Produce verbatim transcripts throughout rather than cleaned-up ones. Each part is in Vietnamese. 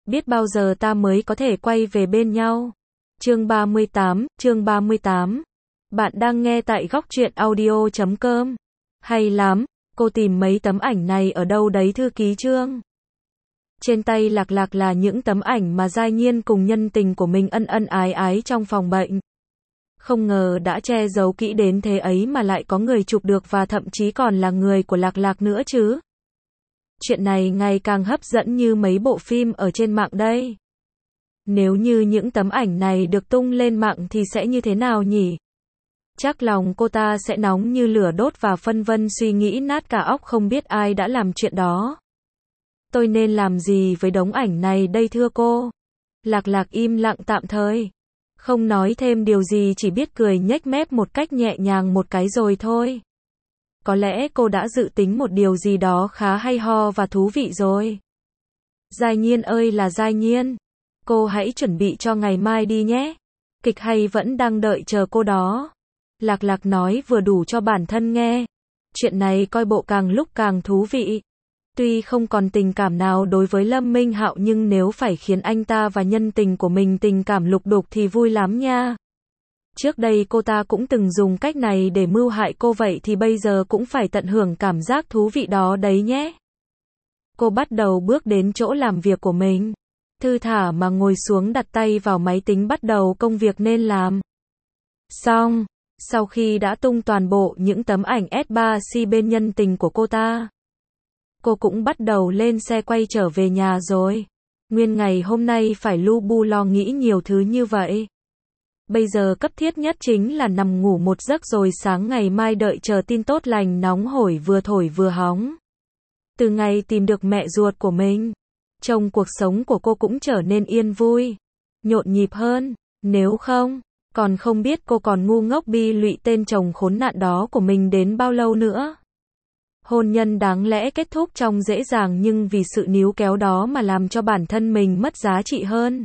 biết bao giờ ta mới có thể quay về bên nhau. Chương ba mươi tám, chương ba mươi tám. Bạn đang nghe tại góc truyện audio chấm com. Hay lắm, cô tìm mấy tấm ảnh này ở đâu đấy thư ký Trương? Trên tay Lạc Lạc là những tấm ảnh mà Giai Nhiên cùng nhân tình của mình ân ân ái ái trong phòng bệnh. Không ngờ đã che giấu kỹ đến thế ấy mà lại có người chụp được và thậm chí còn là người của Lạc Lạc nữa chứ. Chuyện này ngày càng hấp dẫn như mấy bộ phim ở trên mạng đây. Nếu như những tấm ảnh này được tung lên mạng thì sẽ như thế nào nhỉ? Chắc lòng cô ta sẽ nóng như lửa đốt và phân vân suy nghĩ nát cả óc không biết ai đã làm chuyện đó. Tôi nên làm gì với đống ảnh này đây thưa cô? Lạc Lạc im lặng tạm thời. Không nói thêm điều gì, chỉ biết cười nhếch mép một cách nhẹ nhàng một cái rồi thôi. Có lẽ cô đã dự tính một điều gì đó khá hay ho và thú vị rồi. Giai Nhiên ơi là Giai Nhiên, cô hãy chuẩn bị cho ngày mai đi nhé. Kịch hay vẫn đang đợi chờ cô đó. Lạc Lạc nói vừa đủ cho bản thân nghe. Chuyện này coi bộ càng lúc càng thú vị. Tuy không còn tình cảm nào đối với Lâm Minh Hạo nhưng nếu phải khiến anh ta và nhân tình của mình tình cảm lục đục thì vui lắm nha. Trước đây cô ta cũng từng dùng cách này để mưu hại cô, vậy thì bây giờ cũng phải tận hưởng cảm giác thú vị đó đấy nhé. Cô bắt đầu bước đến chỗ làm việc của mình. Thư thả mà ngồi xuống đặt tay vào máy tính bắt đầu công việc nên làm. Xong, sau khi đã tung toàn bộ những tấm ảnh S ba C bên nhân tình của cô ta, cô cũng bắt đầu lên xe quay trở về nhà rồi. Nguyên ngày hôm nay phải lu bu lo nghĩ nhiều thứ như vậy. Bây giờ cấp thiết nhất chính là nằm ngủ một giấc rồi sáng ngày mai đợi chờ tin tốt lành nóng hổi vừa thổi vừa hóng. Từ ngày tìm được mẹ ruột của mình, trông cuộc sống của cô cũng trở nên yên vui, nhộn nhịp hơn. Nếu không, còn không biết cô còn ngu ngốc bi lụy tên chồng khốn nạn đó của mình đến bao lâu nữa. Hôn nhân đáng lẽ kết thúc trong dễ dàng nhưng vì sự níu kéo đó mà làm cho bản thân mình mất giá trị hơn.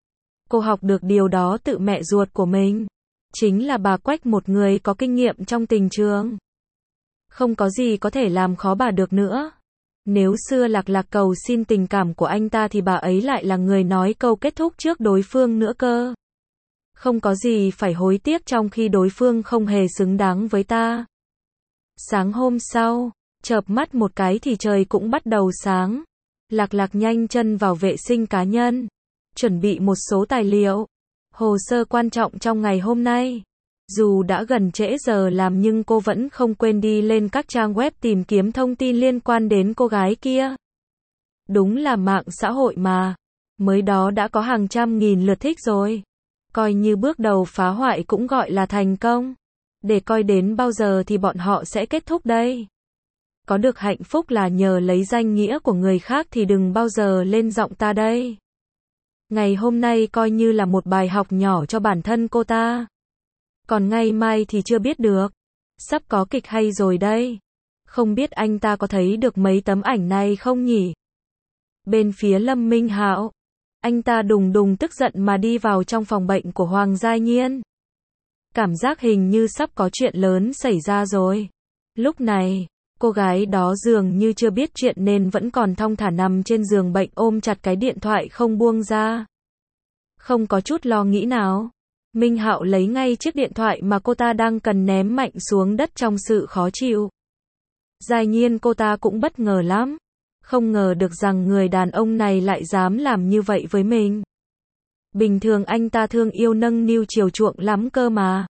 Cô học được điều đó từ mẹ ruột của mình. Chính là bà Quách, một người có kinh nghiệm trong tình trường. Không có gì có thể làm khó bà được nữa. Nếu xưa Lạc Lạc cầu xin tình cảm của anh ta thì bà ấy lại là người nói câu kết thúc trước đối phương nữa cơ. Không có gì phải hối tiếc trong khi đối phương không hề xứng đáng với ta. Sáng hôm sau, chợp mắt một cái thì trời cũng bắt đầu sáng. Lạc Lạc nhanh chân vào vệ sinh cá nhân, chuẩn bị một số tài liệu, hồ sơ quan trọng trong ngày hôm nay. Dù đã gần trễ giờ làm nhưng cô vẫn không quên đi lên các trang web tìm kiếm thông tin liên quan đến cô gái kia. Đúng là mạng xã hội mà, mới đó đã có hàng trăm nghìn lượt thích rồi. Coi như bước đầu phá hoại cũng gọi là thành công. Để coi đến bao giờ thì bọn họ sẽ kết thúc đây. Có được hạnh phúc là nhờ lấy danh nghĩa của người khác thì đừng bao giờ lên giọng ta đây. Ngày hôm nay coi như là một bài học nhỏ cho bản thân cô ta. Còn ngày mai thì chưa biết được. Sắp có kịch hay rồi đây. Không biết anh ta có thấy được mấy tấm ảnh này không nhỉ? Bên phía Lâm Minh Hạo, anh ta đùng đùng tức giận mà đi vào trong phòng bệnh của Hoàng Giai Nhiên. Cảm giác hình như sắp có chuyện lớn xảy ra rồi. Lúc này, cô gái đó dường như chưa biết chuyện nên vẫn còn thong thả nằm trên giường bệnh ôm chặt cái điện thoại không buông ra. Không có chút lo nghĩ nào, Minh Hạo lấy ngay chiếc điện thoại mà cô ta đang cần ném mạnh xuống đất trong sự khó chịu. Giai Nhiên cô ta cũng bất ngờ lắm. Không ngờ được rằng người đàn ông này lại dám làm như vậy với mình. Bình thường anh ta thương yêu nâng niu chiều chuộng lắm cơ mà.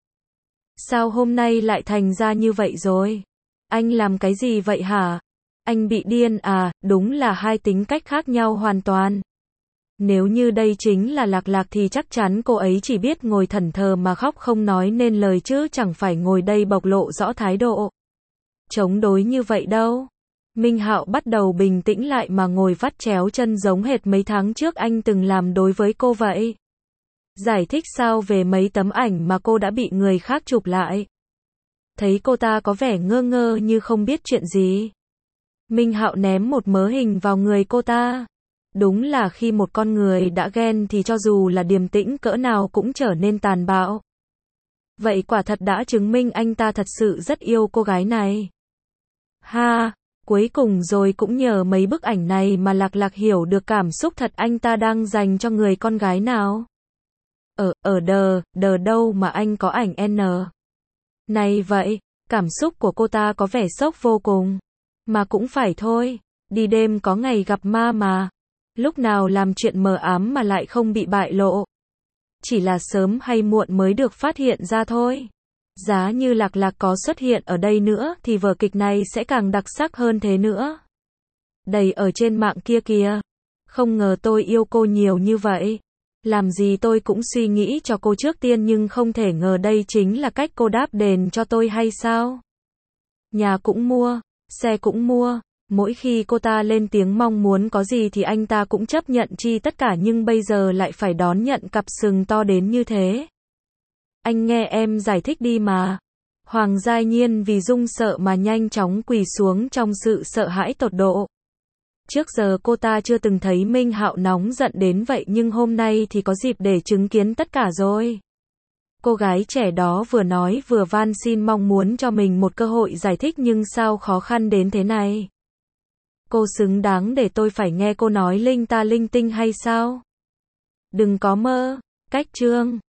Sao hôm nay lại thành ra như vậy rồi? Anh làm cái gì vậy hả? Anh bị điên à? Đúng là hai tính cách khác nhau hoàn toàn. Nếu như đây chính là Lạc Lạc thì chắc chắn cô ấy chỉ biết ngồi thẫn thờ mà khóc không nói nên lời chứ chẳng phải ngồi đây bộc lộ rõ thái độ chống đối như vậy đâu. Minh Hạo bắt đầu bình tĩnh lại mà ngồi vắt chéo chân giống hệt mấy tháng trước anh từng làm đối với cô vậy. Giải thích sao về mấy tấm ảnh mà cô đã bị người khác chụp lại. Thấy cô ta có vẻ ngơ ngơ như không biết chuyện gì. Minh Hạo ném một mớ hình vào người cô ta. Đúng là khi một con người đã ghen thì cho dù là điềm tĩnh cỡ nào cũng trở nên tàn bạo. Vậy quả thật đã chứng minh anh ta thật sự rất yêu cô gái này. Ha, Cuối cùng rồi cũng nhờ mấy bức ảnh này mà Lạc Lạc hiểu được cảm xúc thật anh ta đang dành cho người con gái nào. Ở, ở đờ, đờ đâu mà anh có ảnh N. Này vậy, cảm xúc của cô ta có vẻ sốc vô cùng. Mà cũng phải thôi, đi đêm có ngày gặp ma mà. Lúc nào làm chuyện mờ ám mà lại không bị bại lộ. Chỉ là sớm hay muộn mới được phát hiện ra thôi. Giá như Lạc Lạc có xuất hiện ở đây nữa thì vở kịch này sẽ càng đặc sắc hơn thế nữa. Đầy ở trên mạng kia kìa. Không ngờ tôi yêu cô nhiều như vậy. Làm gì tôi cũng suy nghĩ cho cô trước tiên nhưng không thể ngờ đây chính là cách cô đáp đền cho tôi hay sao? Nhà cũng mua, xe cũng mua. Mỗi khi cô ta lên tiếng mong muốn có gì thì anh ta cũng chấp nhận chi tất cả nhưng bây giờ lại phải đón nhận cặp sừng to đến như thế. Anh nghe em giải thích đi mà. Hoàng Giai Nhiên vì run sợ mà nhanh chóng quỳ xuống trong sự sợ hãi tột độ. Trước giờ cô ta chưa từng thấy Minh Hạo nóng giận đến vậy nhưng hôm nay thì có dịp để chứng kiến tất cả rồi. Cô gái trẻ đó vừa nói vừa van xin mong muốn cho mình một cơ hội giải thích nhưng sao khó khăn đến thế này. Cô xứng đáng để tôi phải nghe cô nói linh ta linh tinh hay sao? Đừng có mơ. Cách chương